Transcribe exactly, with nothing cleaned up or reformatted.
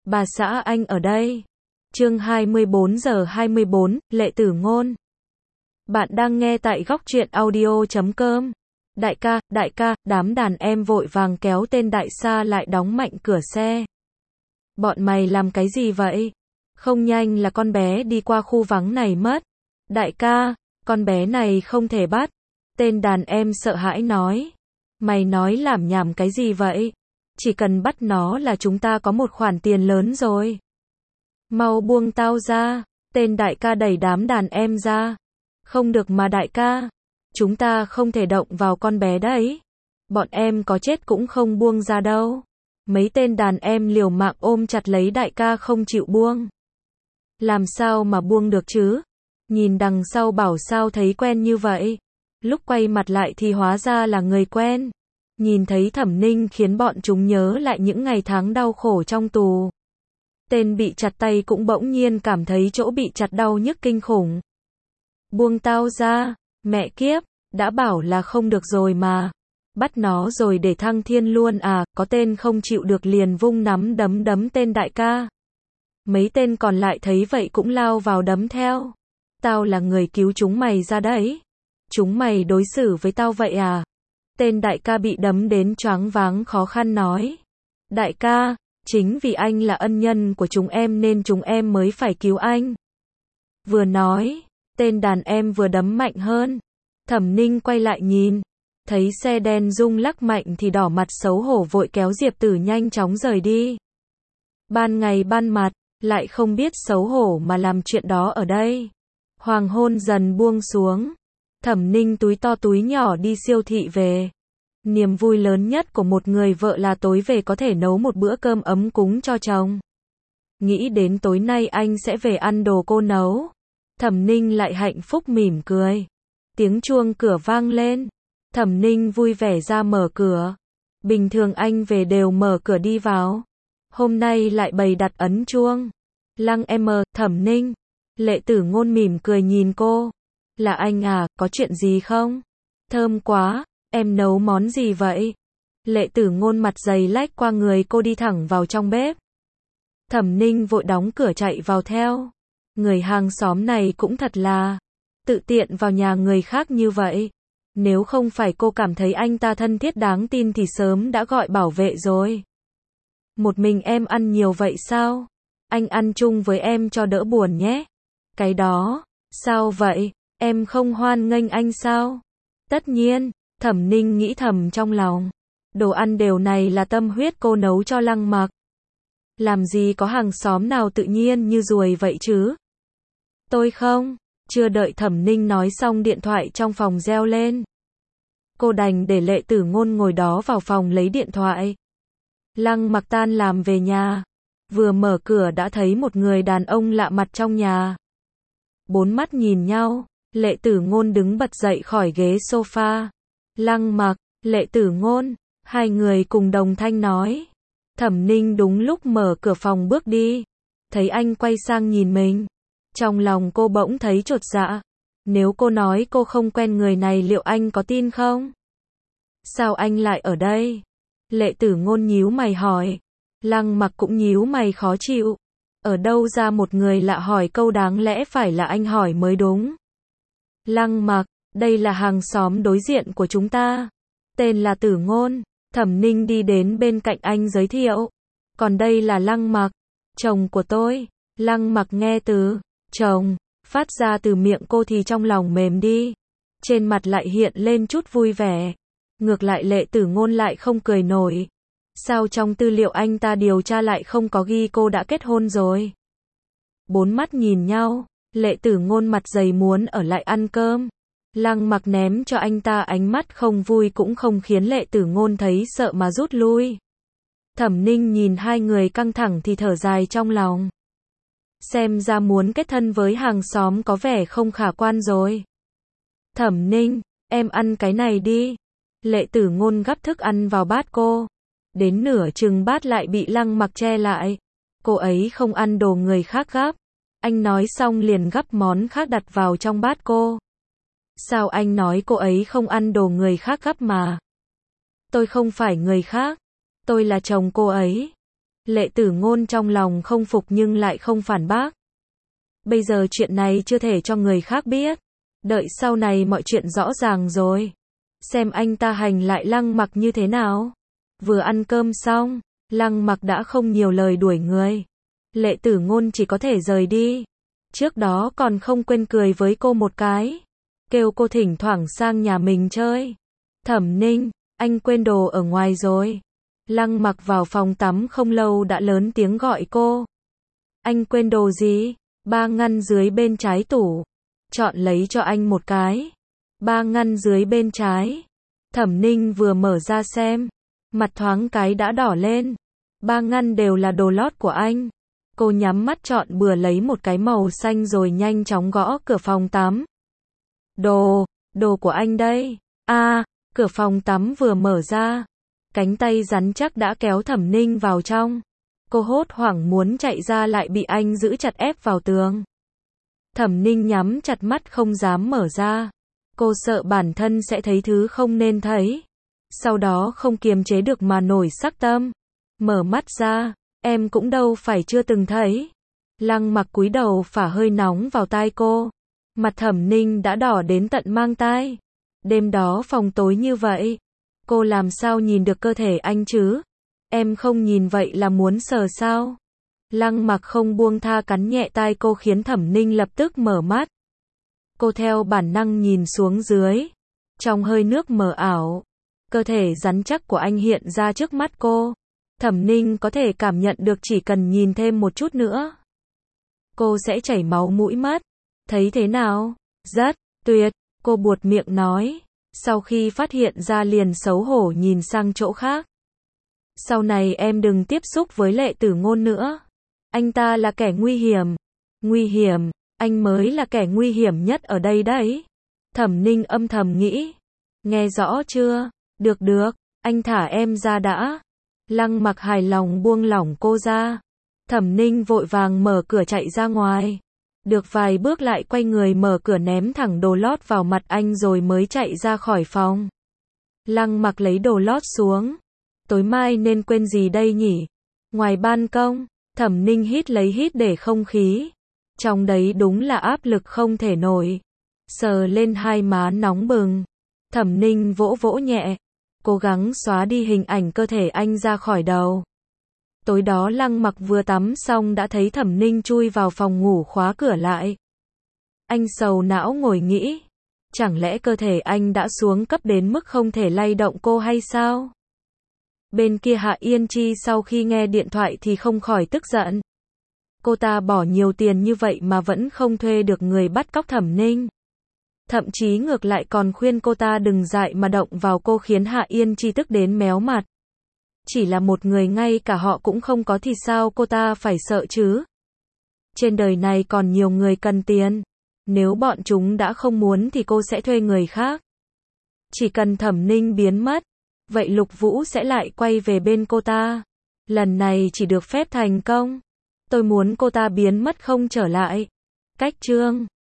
Bà xã anh ở đây. Chương hai mươi bốn giờ hai mươi bốn, Lệ Tử Ngôn. Bạn đang nghe tại góc truyện audio chấm com. Đại ca, đại ca, đám đàn em vội vàng kéo tên đại sa lại đóng mạnh cửa xe. Bọn mày làm cái gì vậy? Không nhanh là con bé đi qua khu vắng này mất. Đại ca, con bé này không thể bắt. Tên đàn em sợ hãi nói. Mày nói lảm nhảm cái gì vậy? Chỉ cần bắt nó là chúng ta có một khoản tiền lớn rồi. Mau buông tao ra. Tên đại ca đẩy đám đàn em ra. Không được mà đại ca. Chúng ta không thể động vào con bé đấy. Bọn em có chết cũng không buông ra đâu. Mấy tên đàn em liều mạng ôm chặt lấy đại ca không chịu buông. Làm sao mà buông được chứ? Nhìn đằng sau bảo sao thấy quen như vậy. Lúc quay mặt lại thì hóa ra là người quen. Nhìn thấy Thẩm Ninh khiến bọn chúng nhớ lại những ngày tháng đau khổ trong tù. Tên bị chặt tay cũng bỗng nhiên cảm thấy chỗ bị chặt đau nhức kinh khủng. Buông tao ra, mẹ kiếp, đã bảo là không được rồi mà. Bắt nó rồi để thăng thiên luôn à, có tên không chịu được liền vung nắm đấm đấm tên đại ca. Mấy tên còn lại thấy vậy cũng lao vào đấm theo. Tao là người cứu chúng mày ra đấy. Chúng mày đối xử với tao vậy à? Tên đại ca bị đấm đến choáng váng khó khăn nói. Đại ca, chính vì anh là ân nhân của chúng em nên chúng em mới phải cứu anh. Vừa nói, tên đàn em vừa đấm mạnh hơn. Thẩm Ninh quay lại nhìn. Thấy xe đen rung lắc mạnh thì đỏ mặt xấu hổ vội kéo Diệp Tử nhanh chóng rời đi. Ban ngày ban mặt, lại không biết xấu hổ mà làm chuyện đó ở đây. Hoàng hôn dần buông xuống. Thẩm Ninh túi to túi nhỏ đi siêu thị về. Niềm vui lớn nhất của một người vợ là tối về có thể nấu một bữa cơm ấm cúng cho chồng. Nghĩ đến tối nay anh sẽ về ăn đồ cô nấu. Thẩm Ninh lại hạnh phúc mỉm cười. Tiếng chuông cửa vang lên. Thẩm Ninh vui vẻ ra mở cửa. Bình thường anh về đều mở cửa đi vào. Hôm nay lại bày đặt ấn chuông. Lăng em, Thẩm Ninh. Lệ Tử Ngôn mỉm cười nhìn cô. Là anh à, có chuyện gì không? Thơm quá, em nấu món gì vậy? Lệ Tử Ngôn mặt dày lách qua người cô đi thẳng vào trong bếp. Thẩm Ninh vội đóng cửa chạy vào theo. Người hàng xóm này cũng thật là tự tiện vào nhà người khác như vậy. Nếu không phải cô cảm thấy anh ta thân thiết đáng tin thì sớm đã gọi bảo vệ rồi. Một mình em ăn nhiều vậy sao? Anh ăn chung với em cho đỡ buồn nhé. Cái đó, sao vậy? Em không hoan nghênh anh sao? Tất nhiên, Thẩm Ninh nghĩ thầm trong lòng. Đồ ăn đều này là tâm huyết cô nấu cho Lăng Mặc. Làm gì có hàng xóm nào tự nhiên như ruồi vậy chứ? Tôi không. Chưa đợi Thẩm Ninh nói xong điện thoại trong phòng reo lên. Cô đành để Lệ Tử Ngôn ngồi đó vào phòng lấy điện thoại. Lăng Mặc tan làm về nhà. Vừa mở cửa đã thấy một người đàn ông lạ mặt trong nhà. Bốn mắt nhìn nhau. Lệ Tử Ngôn đứng bật dậy khỏi ghế sofa. Lăng Mặc, Lệ Tử Ngôn, hai người cùng đồng thanh nói. Thẩm Ninh đúng lúc mở cửa phòng bước đi. Thấy anh quay sang nhìn mình. Trong lòng cô bỗng thấy chột dạ. Nếu cô nói cô không quen người này liệu anh có tin không? Sao anh lại ở đây? Lệ Tử Ngôn nhíu mày hỏi. Lăng Mặc cũng nhíu mày khó chịu. Ở đâu ra một người lạ hỏi câu đáng lẽ phải là anh hỏi mới đúng. Lăng Mặc, đây là hàng xóm đối diện của chúng ta. Tên là Tử Ngôn. Thẩm Ninh đi đến bên cạnh anh giới thiệu. Còn đây là Lăng Mặc, chồng của tôi. Lăng Mặc nghe từ chồng phát ra từ miệng cô thì trong lòng mềm đi. Trên mặt lại hiện lên chút vui vẻ. Ngược lại Lệ Tử Ngôn lại không cười nổi. Sao trong tư liệu anh ta điều tra lại không có ghi cô đã kết hôn rồi? Bốn mắt nhìn nhau. Lệ Tử Ngôn mặt dày muốn ở lại ăn cơm. Lăng Mặc ném cho anh ta ánh mắt không vui cũng không khiến Lệ Tử Ngôn thấy sợ mà rút lui. Thẩm Ninh nhìn hai người căng thẳng thì thở dài trong lòng. Xem ra muốn kết thân với hàng xóm có vẻ không khả quan rồi. Thẩm Ninh, em ăn cái này đi. Lệ Tử Ngôn gắp thức ăn vào bát cô. Đến nửa chừng bát lại bị Lăng Mặc che lại. Cô ấy không ăn đồ người khác gắp. Anh nói xong liền gắp món khác đặt vào trong bát cô. Sao anh nói cô ấy không ăn đồ người khác gắp mà? Tôi không phải người khác. Tôi là chồng cô ấy. Lệ Tử Ngôn trong lòng không phục nhưng lại không phản bác. Bây giờ chuyện này chưa thể cho người khác biết. Đợi sau này mọi chuyện rõ ràng rồi. Xem anh ta hành lại Lăng Mặc như thế nào. Vừa ăn cơm xong, Lăng Mặc đã không nhiều lời đuổi người. Lệ Tử Ngôn chỉ có thể rời đi. Trước đó còn không quên cười với cô một cái. Kêu cô thỉnh thoảng sang nhà mình chơi. Thẩm Ninh, anh quên đồ ở ngoài rồi. Lăng Mặc vào phòng tắm không lâu đã lớn tiếng gọi cô. Anh quên đồ gì? Ba ngăn dưới bên trái tủ. Chọn lấy cho anh một cái. Ba ngăn dưới bên trái. Thẩm Ninh vừa mở ra xem. Mặt thoáng cái đã đỏ lên. Ba ngăn đều là đồ lót của anh. Cô nhắm mắt chọn bừa lấy một cái màu xanh rồi nhanh chóng gõ cửa phòng tắm. Đồ, đồ của anh đây. À, cửa phòng tắm vừa mở ra. Cánh tay rắn chắc đã kéo Thẩm Ninh vào trong. Cô hốt hoảng muốn chạy ra lại bị anh giữ chặt ép vào tường. Thẩm Ninh nhắm chặt mắt không dám mở ra. Cô sợ bản thân sẽ thấy thứ không nên thấy. Sau đó không kiềm chế được mà nổi sắc tâm. Mở mắt ra, em cũng đâu phải chưa từng thấy. Lăng Mặc cúi đầu phả hơi nóng vào tai cô. Mặt Thẩm Ninh đã đỏ đến tận mang tai. Đêm đó phòng tối như vậy. Cô làm sao nhìn được cơ thể anh chứ? Em không nhìn vậy là muốn sờ sao? Lăng Mặc không buông tha cắn nhẹ tai cô khiến Thẩm Ninh lập tức mở mắt. Cô theo bản năng nhìn xuống dưới. Trong hơi nước mờ ảo, cơ thể rắn chắc của anh hiện ra trước mắt cô. Thẩm Ninh có thể cảm nhận được chỉ cần nhìn thêm một chút nữa, cô sẽ chảy máu mũi mất. Thấy thế nào? Rất tuyệt, cô buột miệng nói. Sau khi phát hiện ra liền xấu hổ nhìn sang chỗ khác. Sau này em đừng tiếp xúc với Lệ Tử Ngôn nữa. Anh ta là kẻ nguy hiểm. Nguy hiểm, anh mới là kẻ nguy hiểm nhất ở đây đấy. Thẩm Ninh âm thầm nghĩ. Nghe rõ chưa? Được được, anh thả em ra đã. Lăng Mặc hài lòng buông lỏng cô ra. Thẩm Ninh vội vàng mở cửa chạy ra ngoài. Được vài bước lại quay người mở cửa ném thẳng đồ lót vào mặt anh rồi mới chạy ra khỏi phòng. Lăng Mặc lấy đồ lót xuống. Tối mai nên quên gì đây nhỉ? Ngoài ban công, Thẩm Ninh hít lấy hít để không khí. Trong đấy đúng là áp lực không thể nổi. Sờ lên hai má nóng bừng. Thẩm Ninh vỗ vỗ nhẹ. Cố gắng xóa đi hình ảnh cơ thể anh ra khỏi đầu. Tối đó Lăng Mặc vừa tắm xong đã thấy Thẩm Ninh chui vào phòng ngủ khóa cửa lại. Anh sầu não ngồi nghĩ. Chẳng lẽ cơ thể anh đã xuống cấp đến mức không thể lay động cô hay sao? Bên kia Hạ Yên Chi sau khi nghe điện thoại thì không khỏi tức giận. Cô ta bỏ nhiều tiền như vậy mà vẫn không thuê được người bắt cóc Thẩm Ninh. Thậm chí ngược lại còn khuyên cô ta đừng dại mà động vào cô khiến Hạ Yên Chi tức đến méo mặt. Chỉ là một người ngay cả họ cũng không có thì sao cô ta phải sợ chứ? Trên đời này còn nhiều người cần tiền. Nếu bọn chúng đã không muốn thì cô sẽ thuê người khác. Chỉ cần Thẩm Ninh biến mất, vậy Lục Vũ sẽ lại quay về bên cô ta. Lần này chỉ được phép thành công. Tôi muốn cô ta biến mất không trở lại. Cách chương